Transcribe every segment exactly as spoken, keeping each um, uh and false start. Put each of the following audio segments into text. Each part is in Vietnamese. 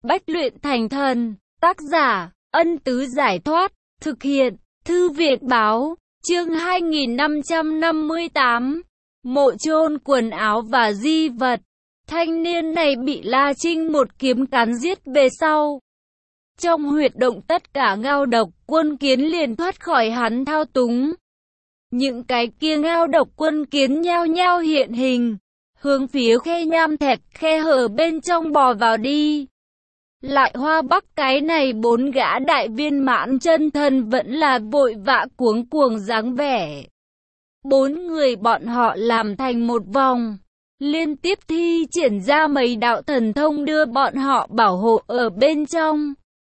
Bách luyện thành thần. Tác giả, Ân Tứ Giải Thoát. Thực hiện, Thư Việt Báo. Chương hai nghìn năm trăm năm mươi tám. Mộ chôn quần áo và di vật. Thanh niên này bị La Trinh một kiếm cắn giết về sau. Trong huyệt động tất cả ngao độc quân kiến liền thoát khỏi hắn thao túng. Những cái kia ngao độc quân kiến nhao nhao hiện hình, hướng phía khe nham thạch khe hở bên trong bò vào đi. Lại Hoa Bắc cái này bốn gã đại viên mãn chân thần vẫn là vội vã cuống cuồng dáng vẻ. Bốn người bọn họ làm thành một vòng, liên tiếp thi triển ra mấy đạo thần thông đưa bọn họ bảo hộ ở bên trong.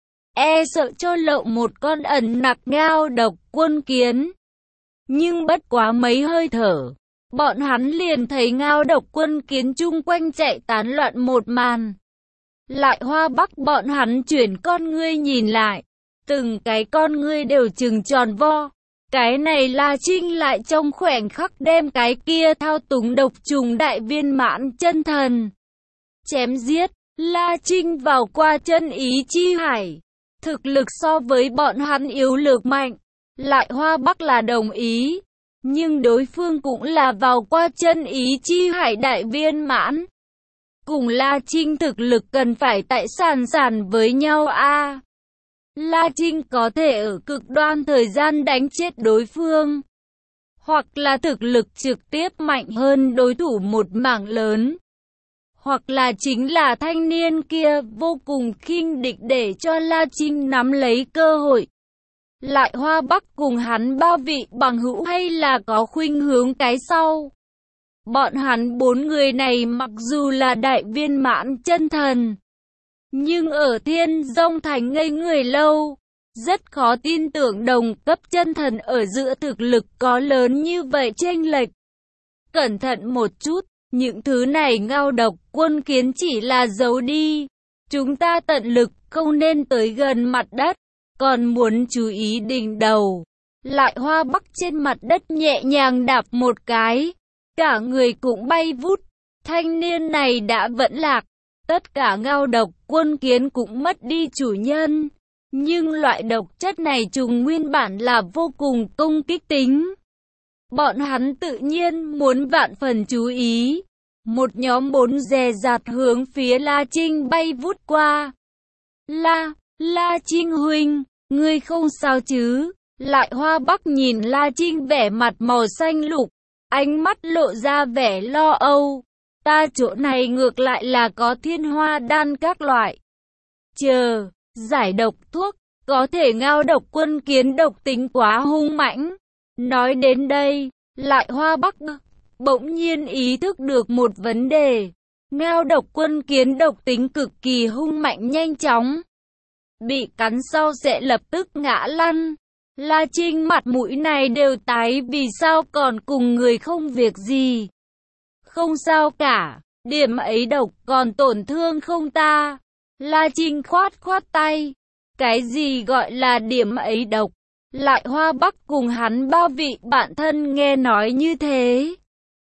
E sợ cho lậu một con ẩn nặc ngao độc quân kiến. Nhưng bất quá mấy hơi thở, bọn hắn liền thấy ngao độc quân kiến chung quanh chạy tán loạn một màn. Lại Hoa Bắc bọn hắn chuyển con ngươi nhìn lại, từng cái con ngươi đều trừng tròn vo. Cái này La Trinh lại trong khoảnh khắc đem cái kia thao túng độc trùng đại viên mãn chân thần chém giết. La Trinh vào qua chân ý chi hải, thực lực so với bọn hắn yếu lược mạnh. Lại Hoa Bắc là đồng ý, nhưng đối phương cũng là vào qua chân ý chi hải đại viên mãn. Cùng La Trinh thực lực cần phải tại sàn sàn với nhau a. À, La Trinh có thể ở cực đoan thời gian đánh chết đối phương, hoặc là thực lực trực tiếp mạnh hơn đối thủ một mảng lớn, hoặc là chính là thanh niên kia vô cùng khinh địch để cho La Trinh nắm lấy cơ hội. Lại Hoa Bắc cùng hắn ba vị bằng hữu hay là có khuynh hướng cái sau. Bọn hắn bốn người này mặc dù là đại viên mãn chân thần, nhưng ở Thiên Dông Thành ngây người lâu, rất khó tin tưởng đồng cấp chân thần ở giữa thực lực có lớn như vậy chênh lệch. Cẩn thận một chút, những thứ này ngao độc quân kiến chỉ là giấu đi. Chúng ta tận lực không nên tới gần mặt đất, còn muốn chú ý đỉnh đầu. Lại Hoa Bắc trên mặt đất nhẹ nhàng đạp một cái, cả người cũng bay vút. Thanh niên này đã vẫn lạc. Tất cả ngao độc quân kiến cũng mất đi chủ nhân, nhưng loại độc chất này trùng nguyên bản là vô cùng công kích tính. Bọn hắn tự nhiên muốn vạn phần chú ý. Một nhóm bốn dè dặt hướng phía La Trinh bay vút qua. La, La Trinh huynh, ngươi không sao chứ? Lại Hoa Bắc nhìn La Trinh vẻ mặt màu xanh lục, ánh mắt lộ ra vẻ lo âu. Ta chỗ này ngược lại là có thiên hoa đan các loại. Chờ, giải độc thuốc, có thể ngao độc quân kiến độc tính quá hung mãnh. Nói đến đây, Lại Hoa Bắc bỗng nhiên ý thức được một vấn đề. Ngao độc quân kiến độc tính cực kỳ hung mạnh nhanh chóng. Bị cắn sau sẽ lập tức ngã lăn. La Trinh mặt mũi này đều tái, vì sao còn cùng người không việc gì. Không sao cả, điểm ấy độc còn tổn thương không ta? La Trinh khoát khoát tay. Cái gì gọi là điểm ấy độc? Lại Hoa Bắc cùng hắn ba vị bạn thân nghe nói như thế,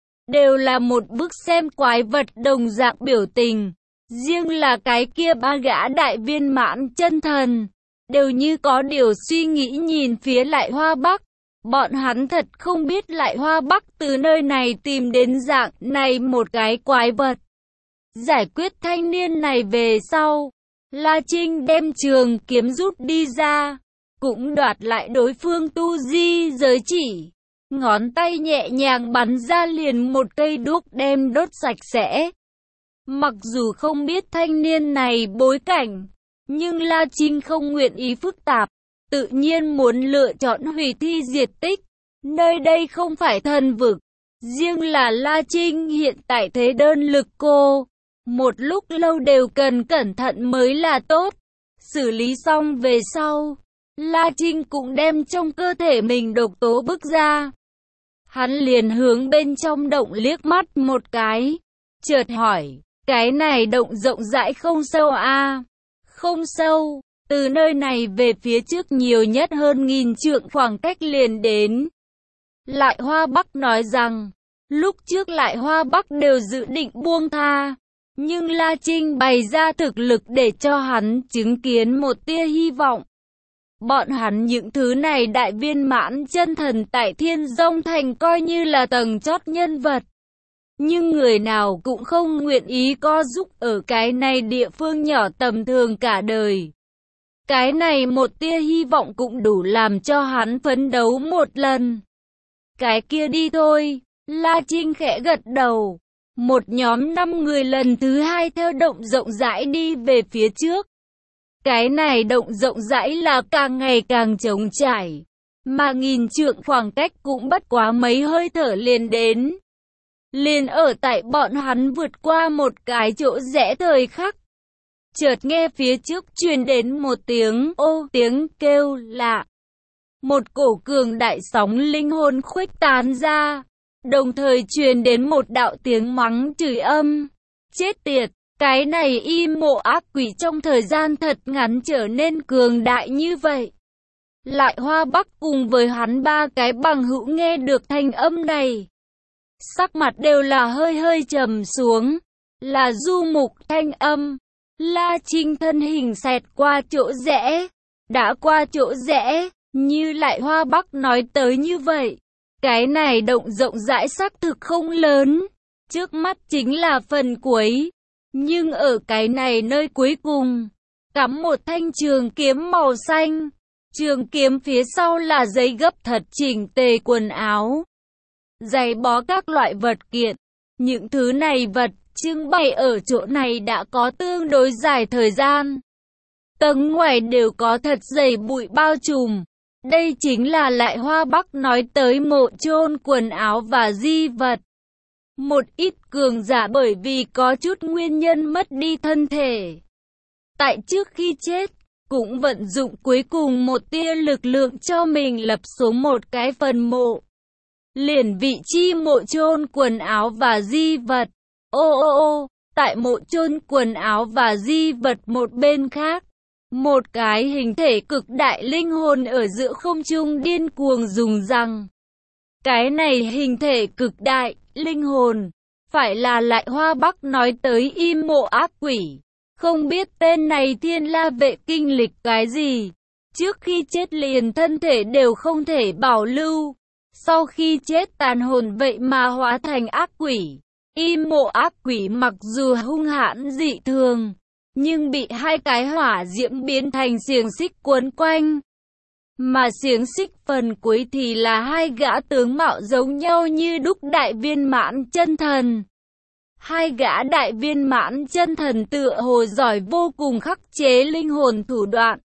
đều là một bức xem quái vật đồng dạng biểu tình. Riêng là cái kia ba gã đại viên mãn chân thần, đều như có điều suy nghĩ nhìn phía Lại Hoa Bắc. Bọn hắn thật không biết Lại Hoa Bắc từ nơi này tìm đến dạng này một cái quái vật. Giải quyết thanh niên này về sau, La Trinh đem trường kiếm rút đi ra, cũng đoạt lại đối phương tu di giới chỉ. Ngón tay nhẹ nhàng bắn ra liền một cây đuốc đem đốt sạch sẽ. Mặc dù không biết thanh niên này bối cảnh, nhưng La Trinh không nguyện ý phức tạp, tự nhiên muốn lựa chọn hủy thi diệt tích. Nơi đây không phải thần vực, riêng là La Trinh hiện tại thế đơn lực cô, một lúc lâu đều cần cẩn thận mới là tốt. Xử lý xong về sau, La Trinh cũng đem trong cơ thể mình độc tố bức ra. Hắn liền hướng bên trong động liếc mắt một cái, chợt hỏi, cái này động rộng rãi không sâu a? À? Không sâu, từ nơi này về phía trước nhiều nhất hơn nghìn trượng khoảng cách liền đến. Lại Hoa Bắc nói rằng, lúc trước Lại Hoa Bắc đều dự định buông tha, Nhưng La Trinh bày ra thực lực để cho hắn chứng kiến một tia hy vọng. Bọn hắn những thứ này đại viên mãn chân thần tại Thiên Dông Thành coi như là tầng chót nhân vật. Nhưng người nào cũng không nguyện ý co giúp ở cái này địa phương nhỏ tầm thường cả đời. Cái này một tia hy vọng cũng đủ làm cho hắn phấn đấu một lần. Cái kia đi thôi, La Trinh khẽ gật đầu. Một nhóm năm người lần thứ hai theo động rộng rãi đi về phía trước. Cái này động rộng rãi là càng ngày càng trống trải, mà nghìn trượng khoảng cách cũng bất quá mấy hơi thở liền đến. Liền ở tại bọn hắn vượt qua một cái chỗ rẽ thời khắc. Chợt nghe phía trước truyền đến một tiếng ô tiếng kêu lạ. Một cổ cường đại sóng linh hồn khuếch tán ra, đồng thời truyền đến một đạo tiếng mắng chửi âm. Chết tiệt, cái này im mộ ác quỷ trong thời gian thật ngắn trở nên cường đại như vậy. Lại Hoa Bắc cùng với hắn ba cái bằng hữu nghe được thanh âm này. Sắc mặt đều là hơi hơi trầm xuống, là Du Mục thanh âm. La Trinh thân hình xẹt qua chỗ rẽ, đã qua chỗ rẽ, như Lại Hoa Bắc nói tới như vậy. Cái này động rộng rãi xác thực không lớn, trước mắt chính là phần cuối. Nhưng ở cái này nơi cuối cùng, cắm một thanh trường kiếm màu xanh. Trường kiếm phía sau là giấy gấp thật chỉnh tề quần áo, giày bó các loại vật kiện. Những thứ này vật trưng bày ở chỗ này đã có tương đối dài thời gian. Tầng ngoài đều có thật dày bụi bao trùm. Đây chính là Lại Hoa Bắc nói tới mộ chôn quần áo và di vật. Một ít cường giả bởi vì có chút nguyên nhân mất đi thân thể, tại trước khi chết, cũng vận dụng cuối cùng một tia lực lượng cho mình lập xuống một cái phần mộ. Liền vị chi mộ chôn quần áo và di vật. Ô ô ô, tại mộ chôn quần áo và di vật một bên khác, một cái hình thể cực đại linh hồn ở giữa không trung điên cuồng dùng rằng. Cái này hình thể cực đại, linh hồn, phải là Lại Hoa Bắc nói tới im mộ ác quỷ. Không biết tên này Thiên La Vệ kinh lịch cái gì. Trước khi chết liền thân thể đều không thể bảo lưu. Sau khi chết tàn hồn vậy mà hóa thành ác quỷ. Im mộ ác quỷ mặc dù hung hãn dị thường, nhưng bị hai cái hỏa diễm biến thành xiềng xích cuốn quanh. Mà xiềng xích phần cuối thì là hai gã tướng mạo giống nhau như đúc đại viên mãn chân thần. Hai gã đại viên mãn chân thần tựa hồ giỏi vô cùng khắc chế linh hồn thủ đoạn.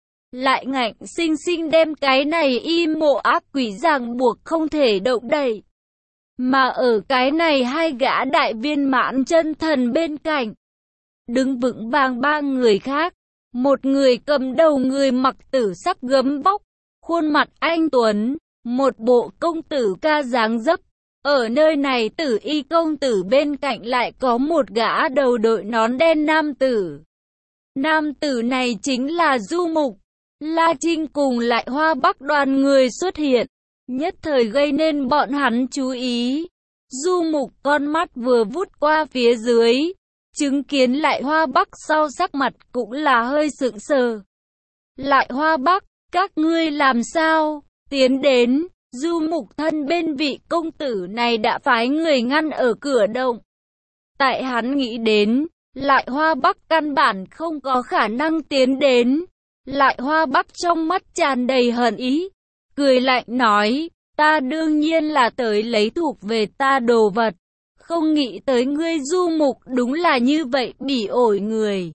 Lại ngạnh sinh sinh đem cái này im mộ ác quỷ ràng buộc không thể động đậy. Mà ở cái này hai gã đại viên mãn chân thần bên cạnh, đứng vững vàng ba người khác. Một người cầm đầu người mặc tử sắc gấm vóc, khuôn mặt anh tuấn, một bộ công tử ca dáng dấp. Ở nơi này Tử Y công tử bên cạnh lại có một gã đầu đội nón đen nam tử. Nam tử này chính là Du Mục. La Trinh cùng Lại Hoa Bắc đoàn người xuất hiện, nhất thời gây nên bọn hắn chú ý. Du Mục con mắt vừa vút qua phía dưới, chứng kiến Lại Hoa Bắc sau sắc mặt cũng là hơi sững sờ. Lại Hoa Bắc, các ngươi làm sao? Tiến đến, Du Mục thân bên vị công tử này đã phái người ngăn ở cửa động. Tại hắn nghĩ đến, Lại Hoa Bắc căn bản không có khả năng tiến đến. Lại Hoa Bắc trong mắt tràn đầy hận ý, cười lạnh nói, ta đương nhiên là tới lấy thuộc về ta đồ vật. Không nghĩ tới ngươi Du Mục đúng là như vậy bỉ ổi người.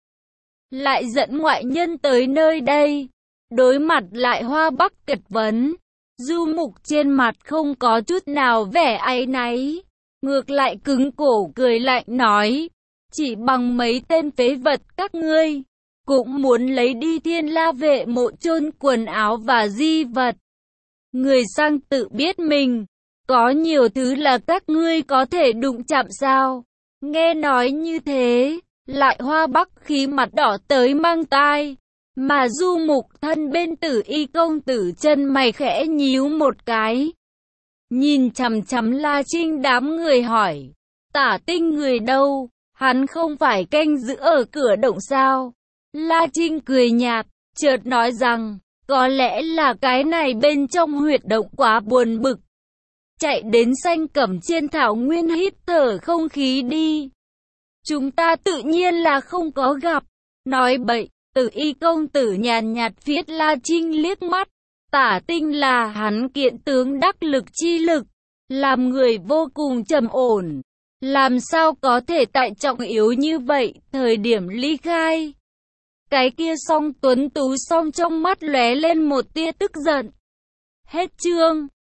Lại dẫn ngoại nhân tới nơi đây. Đối mặt Lại Hoa Bắc kịch vấn, Du Mục trên mặt không có chút nào vẻ áy náy, ngược lại cứng cổ cười lạnh nói, chỉ bằng mấy tên phế vật các ngươi, cũng muốn lấy đi Thiên La Vệ mộ chôn quần áo và di vật. Người sang tự biết mình, có nhiều thứ là các ngươi có thể đụng chạm sao? Nghe nói như thế, Lại Hoa Bắc khí mặt đỏ tới mang tai. Mà Du Mục thân bên Tử Y công tử chân mày khẽ nhíu một cái, nhìn chằm chằm La Trinh đám người hỏi, Tả Tinh người đâu? Hắn không phải canh giữ ở cửa động sao? La Trinh cười nhạt, chợt nói rằng, có lẽ là cái này bên trong huyệt động quá buồn bực. Chạy đến xanh cẩm trên thảo nguyên hít thở không khí đi. Chúng ta tự nhiên là không có gặp. Nói bậy, Tử Y công tử nhàn nhạt phiết La Trinh liếc mắt. Tả tinh là hắn kiện tướng đắc lực chi lực, làm người vô cùng trầm ổn. Làm sao có thể tại trọng yếu như vậy, thời điểm ly khai. Cái kia song tuấn tú song trong mắt lóe lên một tia tức giận. Hết chương.